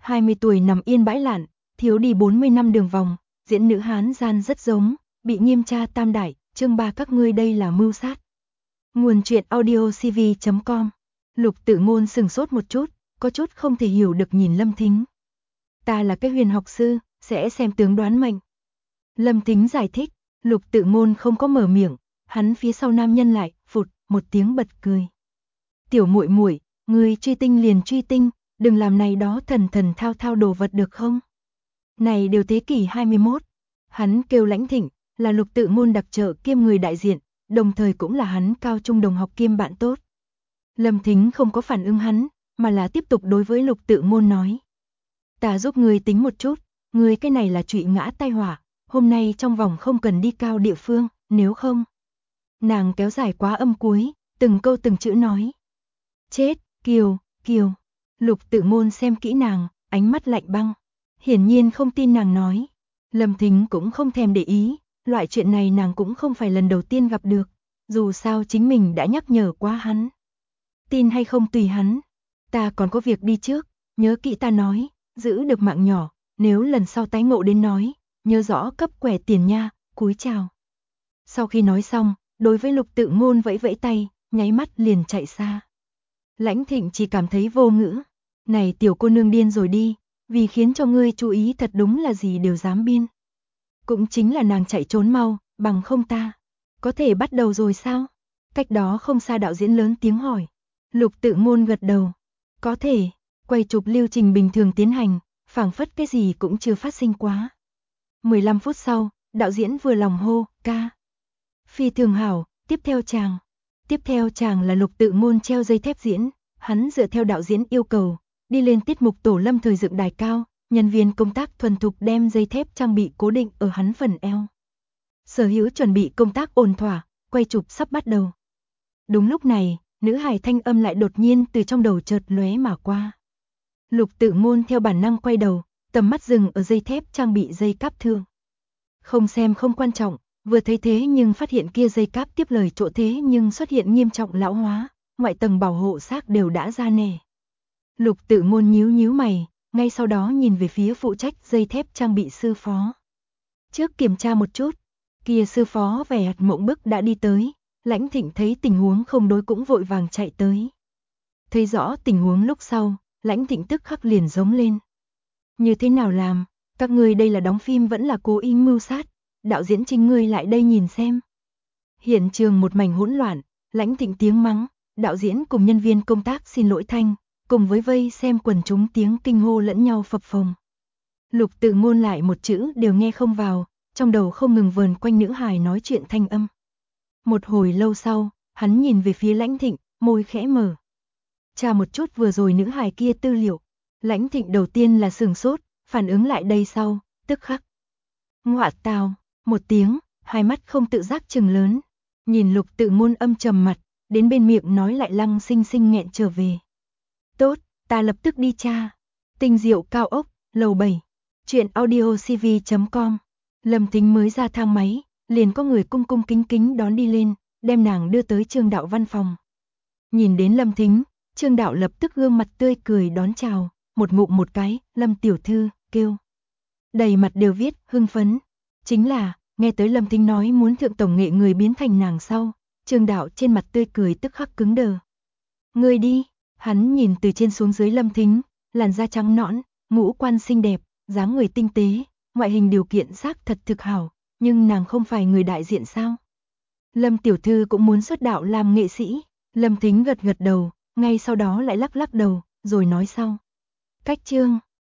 20 tuổi nằm yên bãi lạn, thiếu đi 40 năm đường vòng, diễn nữ Hán gian rất giống, bị nghiêm tra tam đại, chương 3 các ngươi đây là mưu sát. Nguồn truyện audio cv.com. Lục Tự Ngôn sừng sốt một chút, có chút không thể hiểu được nhìn Lâm Thính. Ta là cái huyền học sư, sẽ xem tướng đoán mệnh. Lâm Thính giải thích, Lục Tự Ngôn không có mở miệng, hắn phía sau nam nhân lại, phụt, một tiếng bật cười. Tiểu muội muội, ngươi truy tinh liền truy tinh, đừng làm này đó thần thần thao thao đồ vật được không? Này đều thế kỷ 21. Hắn kêu Lãnh Thịnh, là Lục Tự Ngôn đặc trợ kiêm người đại diện, đồng thời cũng là hắn cao trung đồng học kiêm bạn tốt. Lâm Thính không có phản ứng hắn, mà là tiếp tục đối với Lục Tự Ngôn nói. Ta giúp ngươi tính một chút, ngươi cái này là trụy ngã tai họa, hôm nay trong vòng không cần đi cao địa phương, nếu không. Nàng kéo dài quá âm cuối, từng câu từng chữ nói. Chết, Kiều, Kiều. Lục Tự Ngôn xem kỹ nàng, ánh mắt lạnh băng. Hiển nhiên không tin nàng nói. Lâm Thính cũng không thèm để ý, loại chuyện này nàng cũng không phải lần đầu tiên gặp được. Dù sao chính mình đã nhắc nhở quá hắn. Tin hay không tùy hắn. Ta còn có việc đi trước, nhớ kỹ ta nói, giữ được mạng nhỏ, nếu lần sau tái ngộ đến nói, nhớ rõ cấp quẻ tiền nha, cúi chào. Sau khi nói xong, đối với Lục Tự Ngôn vẫy vẫy tay, nháy mắt liền chạy xa. Lãnh Thịnh chỉ cảm thấy vô ngữ. Này tiểu cô nương điên rồi đi, vì khiến cho ngươi chú ý thật đúng là gì đều dám biên. Cũng chính là nàng chạy trốn mau, bằng không ta. Có thể bắt đầu rồi sao? Cách đó không xa đạo diễn lớn tiếng hỏi. Lục Tự Ngôn gật đầu. Có thể, quay chụp lưu trình bình thường tiến hành, phảng phất cái gì cũng chưa phát sinh quá. 15 phút sau, đạo diễn vừa lòng hô, ca. Phi thường hảo, tiếp theo chàng. Tiếp theo chàng là Lục Tự Ngôn treo dây thép diễn, hắn dựa theo đạo diễn yêu cầu, đi lên tiết mục tổ lâm thời dựng đài cao, nhân viên công tác thuần thục đem dây thép trang bị cố định ở hắn phần eo. Sở hữu chuẩn bị công tác ổn thỏa, quay chụp sắp bắt đầu. Đúng lúc này, nữ hài thanh âm lại đột nhiên từ trong đầu chợt lóe mà qua. Lục Tự Ngôn theo bản năng quay đầu, tầm mắt dừng ở dây thép trang bị dây cáp thương. Không xem không quan trọng, vừa thấy thế nhưng phát hiện kia dây cáp tiếp lời chỗ thế nhưng xuất hiện nghiêm trọng lão hóa, ngoại tầng bảo hộ xác đều đã ra nẻ. Lục Tự Ngôn nhíu nhíu mày, ngay sau đó nhìn về phía phụ trách dây thép trang bị sư phó. Trước kiểm tra một chút, kia sư phó vẻ mặt mộng bức đã đi tới, Lãnh Thịnh thấy tình huống không đối cũng vội vàng chạy tới. Thấy rõ tình huống lúc sau, Lãnh Thịnh tức khắc liền giống lên. Như thế nào làm, các ngươi đây là đóng phim vẫn là cố ý mưu sát, đạo diễn chính ngươi lại đây nhìn xem. Hiện trường một mảnh hỗn loạn, Lãnh Thịnh tiếng mắng, đạo diễn cùng nhân viên công tác xin lỗi thanh, cùng với vây xem quần chúng tiếng kinh hô lẫn nhau phập phồng. Lục Tự Ngôn lại một chữ đều nghe không vào, trong đầu không ngừng vờn quanh nữ hài nói chuyện thanh âm. Một hồi lâu sau, hắn nhìn về phía Lãnh Thịnh, môi khẽ mở. Tra một chút vừa rồi nữ hài kia tư liệu. Lãnh Thịnh đầu tiên là sửng sốt, phản ứng lại đây sau, tức khắc. Ngoạ tào, một tiếng, hai mắt không tự giác trừng lớn. Nhìn Lục Tự Ngôn âm trầm mặt, đến bên miệng nói lại lăng xinh xinh nghẹn trở về. Tốt, ta lập tức đi tra. Tinh diệu cao ốc, lầu 7. Chuyện audio cv.com. Lâm Thính mới ra thang máy, liền có người cung cung kính kính đón đi lên, đem nàng đưa tới Trương Đạo văn phòng. Nhìn đến Lâm Thính, Trương Đạo lập tức gương mặt tươi cười đón chào, một ngụm một cái, Lâm tiểu thư, kêu. Đầy mặt đều viết, hưng phấn. Chính là, nghe tới Lâm Thính nói muốn thượng tổng nghệ người biến thành nàng sau, Trương Đạo trên mặt tươi cười tức khắc cứng đờ. Ngươi đi, hắn nhìn từ trên xuống dưới Lâm Thính, làn da trắng nõn, ngũ quan xinh đẹp, dáng người tinh tế, ngoại hình điều kiện xác thật thực hảo, nhưng nàng không phải người đại diện sao? Lâm tiểu thư cũng muốn xuất đạo làm nghệ sĩ. Lâm Thính gật gật đầu, ngay sau đó lại lắc lắc đầu, rồi nói sau. Cách chương